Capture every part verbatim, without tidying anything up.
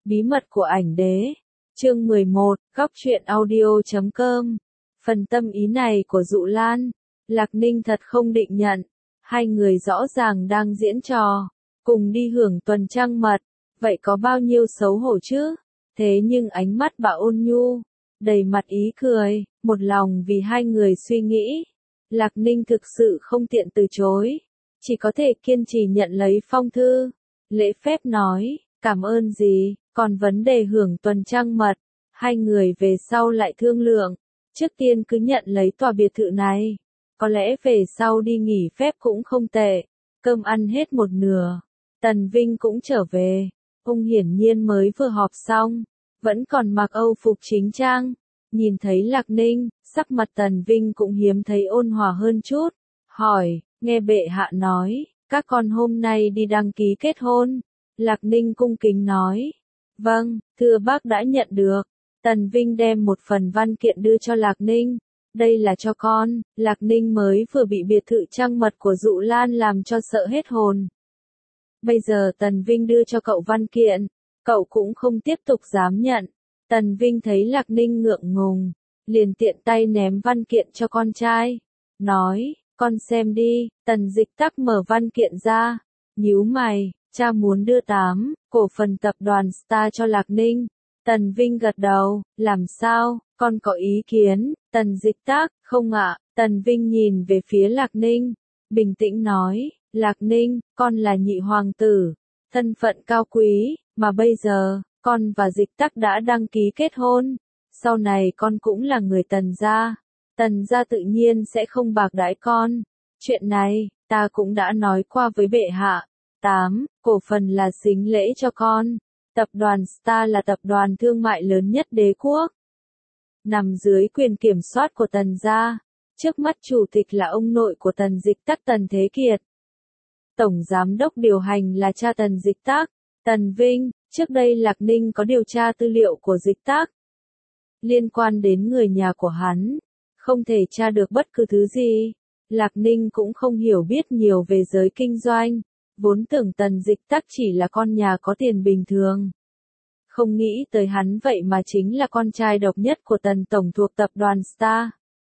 Bí mật của ảnh đế. Chương mười một, góc truyện audio chấm com. Phần tâm ý này của Dụ Lan, Lạc Ninh thật không định nhận. Hai người rõ ràng đang diễn trò, cùng đi hưởng tuần trăng mật, vậy có bao nhiêu xấu hổ chứ? Thế nhưng ánh mắt bà ôn nhu, đầy mặt ý cười, một lòng vì hai người suy nghĩ. Lạc Ninh thực sự không tiện từ chối, chỉ có thể kiên trì nhận lấy phong thư. Lễ phép nói, cảm ơn gì, còn vấn đề hưởng tuần trăng mật, hai người về sau lại thương lượng. Trước tiên cứ nhận lấy tòa biệt thự này, có lẽ về sau đi nghỉ phép cũng không tệ. Cơm ăn hết một nửa, Tần Vinh cũng trở về. Ông hiển nhiên mới vừa họp xong, vẫn còn mặc Âu phục chính trang. Nhìn thấy Lạc Ninh, sắc mặt Tần Vinh cũng hiếm thấy ôn hòa hơn chút. Hỏi, nghe bệ hạ nói, các con hôm nay đi đăng ký kết hôn. Lạc Ninh cung kính nói, vâng, thưa bác đã nhận được. Tần Vinh đem một phần văn kiện đưa cho Lạc Ninh. Đây là cho con. Lạc Ninh mới vừa bị biệt thự trăng mật của Dụ Lan làm cho sợ hết hồn. Bây giờ Tần Vinh đưa cho cậu văn kiện, cậu cũng không tiếp tục dám nhận. Tần Vinh thấy Lạc Ninh ngượng ngùng, liền tiện tay ném văn kiện cho con trai. Nói, con xem đi. Tần Dịch Tắc mở văn kiện ra, nhíu mày, cha muốn đưa tám cổ phần tập đoàn Star cho Lạc Ninh. Tần Vinh gật đầu, làm sao, con có ý kiến? Tần Dịch Tắc, không ạ. Tần Vinh nhìn về phía Lạc Ninh, bình tĩnh nói, Lạc Ninh, con là nhị hoàng tử, thân phận cao quý, mà bây giờ, con và Dịch Tắc đã đăng ký kết hôn. Sau này con cũng là người Tần gia, Tần gia tự nhiên sẽ không bạc đãi con. Chuyện này, ta cũng đã nói qua với bệ hạ. tám cổ phần là sính lễ cho con. Tập đoàn Star là tập đoàn thương mại lớn nhất đế quốc, nằm dưới quyền kiểm soát của Tần gia. Trước mắt chủ tịch là ông nội của Tần Dịch Tắc, Tần Thế Kiệt. Tổng giám đốc điều hành là cha Tần Dịch Tắc, Tần Vinh. Trước đây Lạc Ninh có điều tra tư liệu của Dịch Tắc liên quan đến người nhà của hắn, không thể tra được bất cứ thứ gì. Lạc Ninh cũng không hiểu biết nhiều về giới kinh doanh, vốn tưởng Tần Dịch Tắc chỉ là con nhà có tiền bình thường. Không nghĩ tới hắn vậy mà chính là con trai độc nhất của Tần Tổng thuộc tập đoàn Star.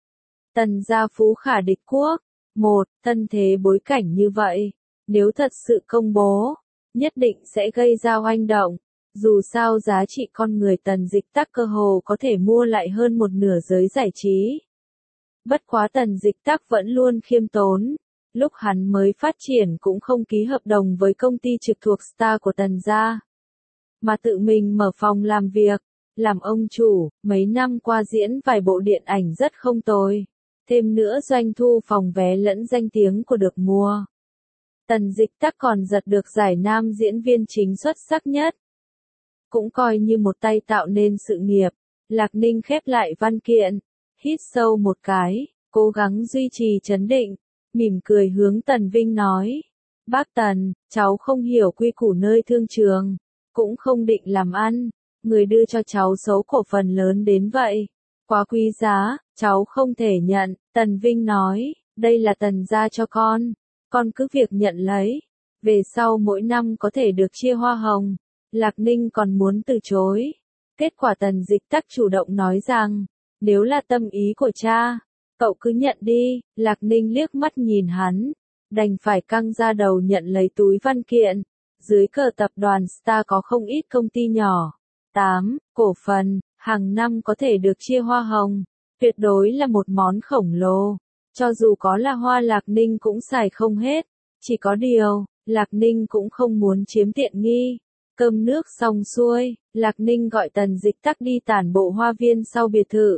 Tần gia phú khả địch quốc. Một, thân thế bối cảnh như vậy, nếu thật sự công bố, nhất định sẽ gây ra oanh động. Dù sao giá trị con người Tần Dịch Tắc cơ hồ có thể mua lại hơn một nửa giới giải trí. Bất quá Tần Dịch Tắc vẫn luôn khiêm tốn. Lúc hắn mới phát triển cũng không ký hợp đồng với công ty trực thuộc Star của Tần gia, mà tự mình mở phòng làm việc, làm ông chủ. Mấy năm qua diễn vài bộ điện ảnh rất không tồi, thêm nữa doanh thu phòng vé lẫn danh tiếng của được mua. Tần Dịch Tắc còn giật được giải nam diễn viên chính xuất sắc nhất, cũng coi như một tay tạo nên sự nghiệp. Lạc Ninh khép lại văn kiện, hít sâu một cái, cố gắng duy trì trấn định, mỉm cười hướng Tần Vinh nói, bác Tần, cháu không hiểu quy củ nơi thương trường, cũng không định làm ăn, người đưa cho cháu số cổ phần lớn đến vậy, quá quý giá, cháu không thể nhận. Tần Vinh nói, đây là Tần gia cho con, con cứ việc nhận lấy, về sau mỗi năm có thể được chia hoa hồng. Lạc Ninh còn muốn từ chối, kết quả Tần Dịch Tắc chủ động nói rằng, nếu là tâm ý của cha, cậu cứ nhận đi. Lạc Ninh liếc mắt nhìn hắn, đành phải căng ra đầu nhận lấy túi văn kiện. Dưới cờ tập đoàn Star có không ít công ty nhỏ. tám cổ phần, hàng năm có thể được chia hoa hồng, tuyệt đối là một món khổng lồ. Cho dù có là hoa Lạc Ninh cũng xài không hết. Chỉ có điều, Lạc Ninh cũng không muốn chiếm tiện nghi. Cơm nước xong xuôi, Lạc Ninh gọi Tần Dịch Tắc đi tản bộ hoa viên sau biệt thự.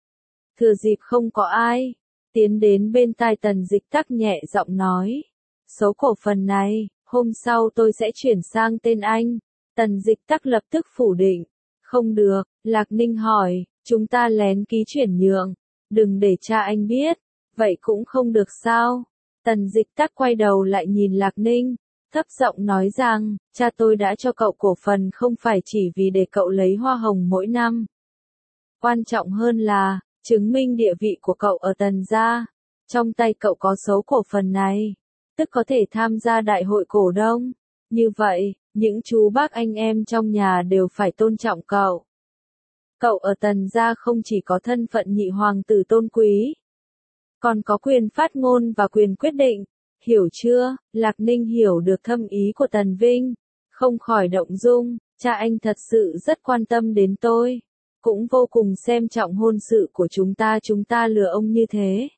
Thừa dịp không có ai, tiến đến bên tai Tần Dịch Tắc nhẹ giọng nói, số cổ phần này, hôm sau tôi sẽ chuyển sang tên anh. Tần Dịch Tắc lập tức phủ định, không được. Lạc Ninh hỏi, chúng ta lén ký chuyển nhượng, đừng để cha anh biết. Vậy cũng không được sao? Tần Dịch Tắc quay đầu lại nhìn Lạc Ninh, thấp giọng nói rằng, cha tôi đã cho cậu cổ phần không phải chỉ vì để cậu lấy hoa hồng mỗi năm. Quan trọng hơn là, chứng minh địa vị của cậu ở Tần gia. Trong tay cậu có số cổ phần này, tức có thể tham gia đại hội cổ đông. Như vậy, Những chú bác anh em trong nhà đều phải tôn trọng cậu. Cậu ở Tần gia không chỉ có thân phận nhị hoàng tử tôn quý, còn có quyền phát ngôn và quyền quyết định. Hiểu chưa? Lạc Ninh hiểu được thâm ý của Tần Vinh, không khỏi động dung. Cha anh thật sự rất quan tâm đến tôi, cũng vô cùng xem trọng hôn sự của chúng ta. Chúng ta lừa ông như thế,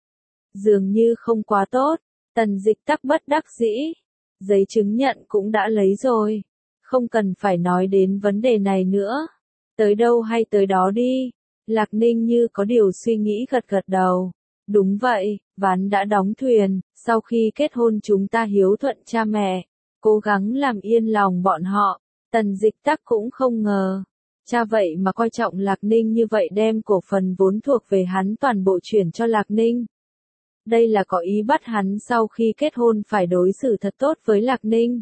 dường như không quá tốt. Tần Dịch Tắc bất đắc dĩ. Giấy chứng nhận cũng đã lấy rồi, không cần phải nói đến vấn đề này nữa. Tới đâu hay tới đó đi. Lạc Ninh như có điều suy nghĩ gật gật đầu. Đúng vậy, ván đã đóng thuyền. Sau khi kết hôn chúng ta hiếu thuận cha mẹ, cố gắng làm yên lòng bọn họ. Tần Dịch Tắc cũng không ngờ, cha vậy mà coi trọng Lạc Ninh như vậy, đem cổ phần vốn thuộc về hắn toàn bộ chuyển cho Lạc Ninh. Đây là có ý bắt hắn sau khi kết hôn phải đối xử thật tốt với Lạc Ninh.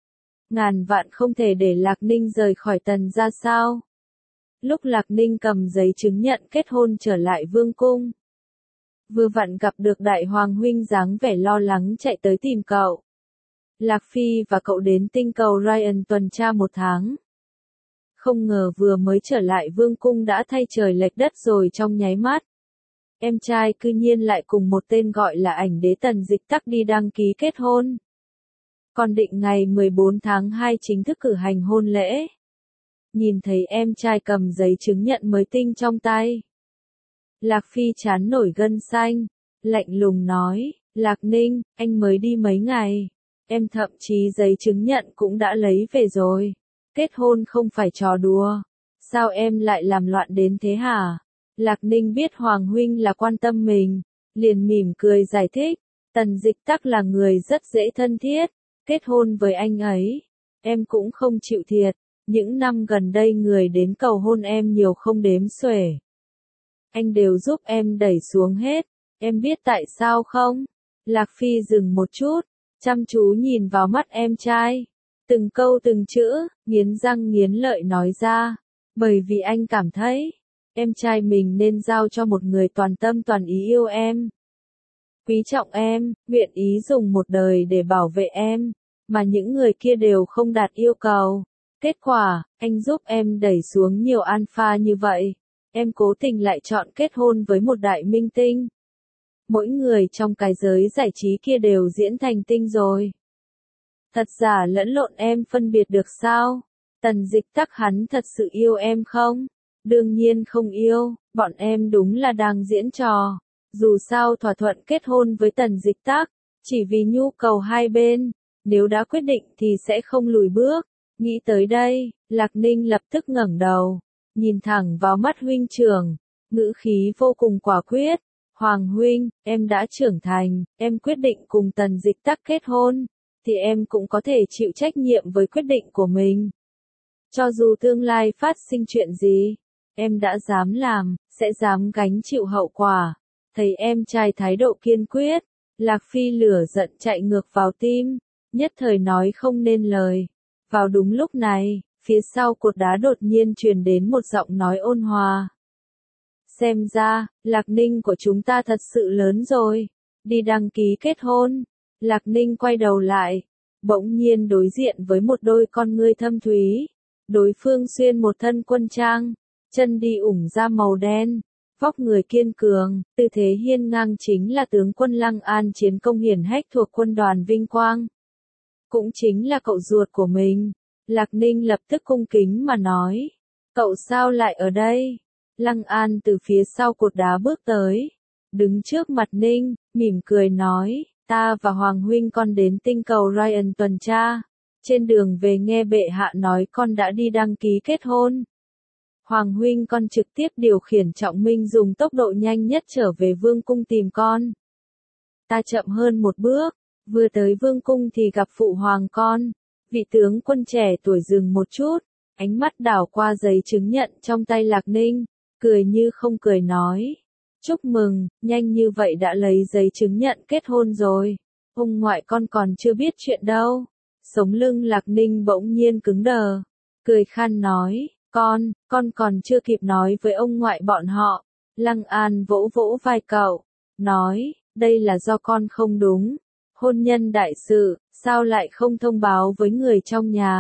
Ngàn vạn không thể để Lạc Ninh rời khỏi Tần gia sao. Lúc Lạc Ninh cầm giấy chứng nhận kết hôn trở lại vương cung, vừa vặn gặp được Đại Hoàng huynh dáng vẻ lo lắng chạy tới tìm cậu. Lạc Phi và cậu đến tinh cầu Ryan tuần tra một tháng. Không ngờ vừa mới trở lại vương cung đã thay trời lệch đất rồi trong nháy mắt. Em trai cư nhiên lại cùng một tên gọi là ảnh đế Tần Dịch Tắc đi đăng ký kết hôn. Còn định ngày mười bốn tháng hai chính thức cử hành hôn lễ. Nhìn thấy em trai cầm giấy chứng nhận mới tinh trong tay, Lạc Phi chán nổi gân xanh, lạnh lùng nói, Lạc Ninh, anh mới đi mấy ngày, em thậm chí giấy chứng nhận cũng đã lấy về rồi. Kết hôn không phải trò đùa, sao em lại làm loạn đến thế hả? Lạc Ninh biết Hoàng huynh là quan tâm mình, liền mỉm cười giải thích, Tần Dịch Tắc là người rất dễ thân thiết, kết hôn với anh ấy, em cũng không chịu thiệt, những năm gần đây người đến cầu hôn em nhiều không đếm xuể. Anh đều giúp em đẩy xuống hết, em biết tại sao không? Lạc Phi dừng một chút, chăm chú nhìn vào mắt em trai, từng câu từng chữ, nghiến răng nghiến lợi nói ra, bởi vì anh cảm thấy, em trai mình nên giao cho một người toàn tâm toàn ý yêu em, quý trọng em, nguyện ý dùng một đời để bảo vệ em, mà những người kia đều không đạt yêu cầu. Kết quả, anh giúp em đẩy xuống nhiều alpha như vậy, em cố tình lại chọn kết hôn với một đại minh tinh. Mỗi người trong cái giới giải trí kia đều diễn thành tinh rồi. Thật giả lẫn lộn em phân biệt được sao? Tần Dịch Tắc hắn thật sự yêu em không? Đương nhiên không yêu, bọn em đúng là đang diễn trò. Dù sao thỏa thuận kết hôn với Tần Dịch Tắc, chỉ vì nhu cầu hai bên, nếu đã quyết định thì sẽ không lùi bước. Nghĩ tới đây, Lạc Ninh lập tức ngẩng đầu, nhìn thẳng vào mắt huynh trưởng, ngữ khí vô cùng quả quyết. Hoàng huynh, em đã trưởng thành, em quyết định cùng Tần Dịch Tắc kết hôn, thì em cũng có thể chịu trách nhiệm với quyết định của mình. Cho dù tương lai phát sinh chuyện gì, em đã dám làm, sẽ dám gánh chịu hậu quả. Thấy em trai thái độ kiên quyết, Lạc Phi lửa giận chạy ngược vào tim, nhất thời nói không nên lời. Vào đúng lúc này, phía sau cột đá đột nhiên truyền đến một giọng nói ôn hòa. Xem ra, Lạc Ninh của chúng ta thật sự lớn rồi. Đi đăng ký kết hôn. Lạc Ninh quay đầu lại, bỗng nhiên đối diện với một đôi con ngươi thâm thúy. Đối phương xuyên một thân quân trang, chân đi ủng da màu đen, vóc người kiên cường, tư thế hiên ngang chính là tướng quân Lăng An, chiến công hiển hách thuộc quân đoàn Vinh Quang. Cũng chính là cậu ruột của mình. Lạc Ninh lập tức cung kính mà nói, cậu sao lại ở đây? Lăng An từ phía sau cột đá bước tới, đứng trước mặt Ninh, mỉm cười nói, ta và Hoàng huynh con đến tinh cầu Ryan tuần tra, trên đường về nghe bệ hạ nói con đã đi đăng ký kết hôn. Hoàng huynh con trực tiếp điều khiển trọng minh dùng tốc độ nhanh nhất trở về vương cung tìm con. Ta chậm hơn một bước, vừa tới vương cung thì gặp phụ hoàng con. Vị tướng quân trẻ tuổi dừng một chút, ánh mắt đảo qua giấy chứng nhận trong tay Lạc Ninh, cười như không cười nói, chúc mừng, nhanh như vậy đã lấy giấy chứng nhận kết hôn rồi. Ông ngoại con còn chưa biết chuyện đâu. Sống lưng Lạc Ninh bỗng nhiên cứng đờ, cười khan nói, con, con còn chưa kịp nói với ông ngoại bọn họ. Lăng An vỗ vỗ vai cậu, nói, đây là do con không đúng. Hôn nhân đại sự, sao lại không thông báo với người trong nhà?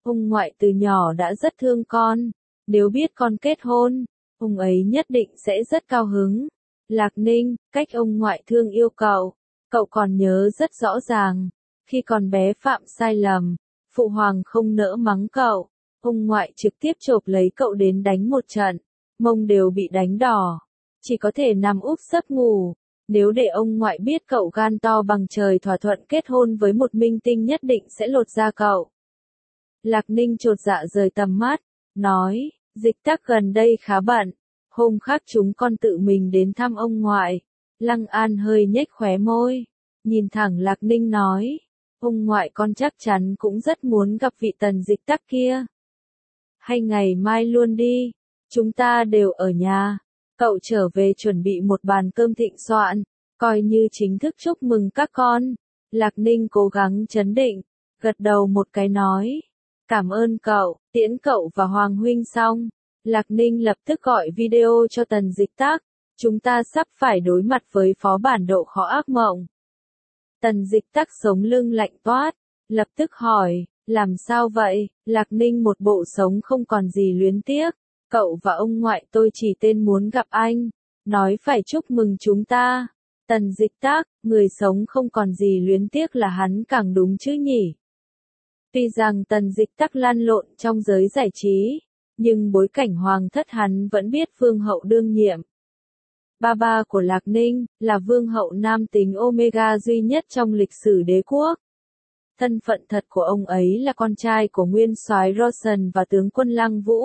Ông ngoại từ nhỏ đã rất thương con, nếu biết con kết hôn, ông ấy nhất định sẽ rất cao hứng. Lạc Ninh, cách ông ngoại thương yêu cậu, cậu còn nhớ rất rõ ràng, khi còn bé phạm sai lầm, phụ hoàng không nỡ mắng cậu, ông ngoại trực tiếp chộp lấy cậu đến đánh một trận, mông đều bị đánh đỏ, chỉ có thể nằm úp sấp ngủ. Nếu để ông ngoại biết cậu gan to bằng trời thỏa thuận kết hôn với một minh tinh nhất định sẽ lột da cậu. Lạc Ninh chột dạ rời tầm mắt, nói, Dịch Tắc gần đây khá bận, hôm khác chúng con tự mình đến thăm ông ngoại. Lăng An hơi nhếch khóe môi, nhìn thẳng Lạc Ninh nói, ông ngoại con chắc chắn cũng rất muốn gặp vị Tần Dịch Tắc kia. Hay ngày mai luôn đi, chúng ta đều ở nhà, cậu trở về chuẩn bị một bàn cơm thịnh soạn, coi như chính thức chúc mừng các con. Lạc Ninh cố gắng trấn định, gật đầu một cái nói, cảm ơn cậu, tiễn cậu và Hoàng huynh xong. Lạc Ninh lập tức gọi video cho Tần Dịch Tắc, chúng ta sắp phải đối mặt với phó bản độ khó ác mộng. Tần Dịch Tắc sống lưng lạnh toát, lập tức hỏi, làm sao vậy? Lạc Ninh một bộ sống không còn gì luyến tiếc, cậu và ông ngoại tôi chỉ tên muốn gặp anh, nói phải chúc mừng chúng ta. Tần Dịch Tắc, người sống không còn gì luyến tiếc là hắn càng đúng chứ nhỉ? Tuy rằng Tần Dịch Tắc lăn lộn trong giới giải trí, nhưng bối cảnh hoàng thất hắn vẫn biết vương hậu đương nhiệm. Ba ba của Lạc Ninh, là vương hậu nam tính Omega duy nhất trong lịch sử đế quốc. Thân phận thật của ông ấy là con trai của nguyên soái Roshan và tướng quân Lăng Vũ.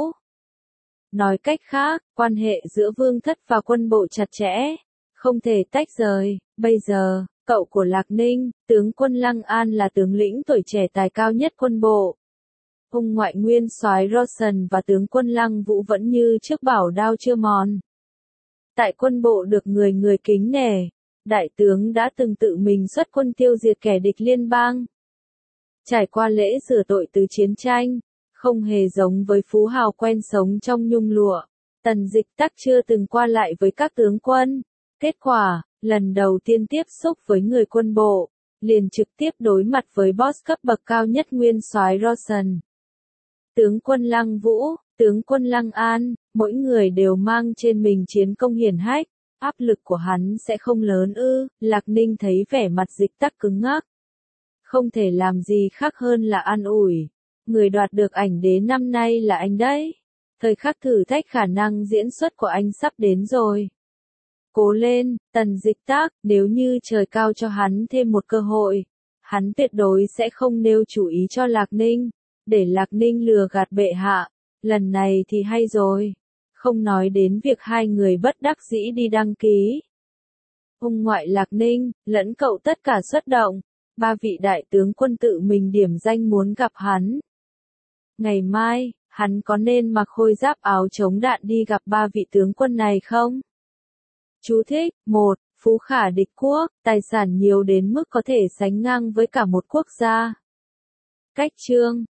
Nói cách khác, quan hệ giữa vương thất và quân bộ chặt chẽ, không thể tách rời. Bây giờ, cậu của Lạc Ninh, tướng quân Lăng An là tướng lĩnh tuổi trẻ tài cao nhất quân bộ. Ông ngoại nguyên soái Roshan và tướng quân Lăng Vũ vẫn như trước bảo đao chưa mòn. Tại quân bộ được người người kính nể, đại tướng đã từng tự mình xuất quân tiêu diệt kẻ địch liên bang. Trải qua lễ rửa tội từ chiến tranh, không hề giống với phú hào quen sống trong nhung lụa, Tần Dịch Tắc chưa từng qua lại với các tướng quân. Kết quả, lần đầu tiên tiếp xúc với người quân bộ, liền trực tiếp đối mặt với boss cấp bậc cao nhất nguyên soái Roshan. Tướng quân Lăng Vũ, tướng quân Lăng An, mỗi người đều mang trên mình chiến công hiển hách, áp lực của hắn sẽ không lớn ư? Lạc Ninh thấy vẻ mặt Dịch Tắc cứng ngắc. Không thể làm gì khác hơn là an ủi. Người đoạt được ảnh đế năm nay là anh đấy. Thời khắc thử thách khả năng diễn xuất của anh sắp đến rồi. Cố lên, Tần Dịch Tắc, nếu như trời cao cho hắn thêm một cơ hội, hắn tuyệt đối sẽ không nêu chủ ý cho Lạc Ninh, để Lạc Ninh lừa gạt bệ hạ. Lần này thì hay rồi. Không nói đến việc hai người bất đắc dĩ đi đăng ký. Ông ngoại Lạc Ninh, lẫn cậu tất cả xuất động. Ba vị đại tướng quân tự mình điểm danh muốn gặp hắn. Ngày mai, hắn có nên mặc khôi giáp áo chống đạn đi gặp ba vị tướng quân này không? Chú thích, một. Phú khả địch quốc, tài sản nhiều đến mức có thể sánh ngang với cả một quốc gia. Cách chương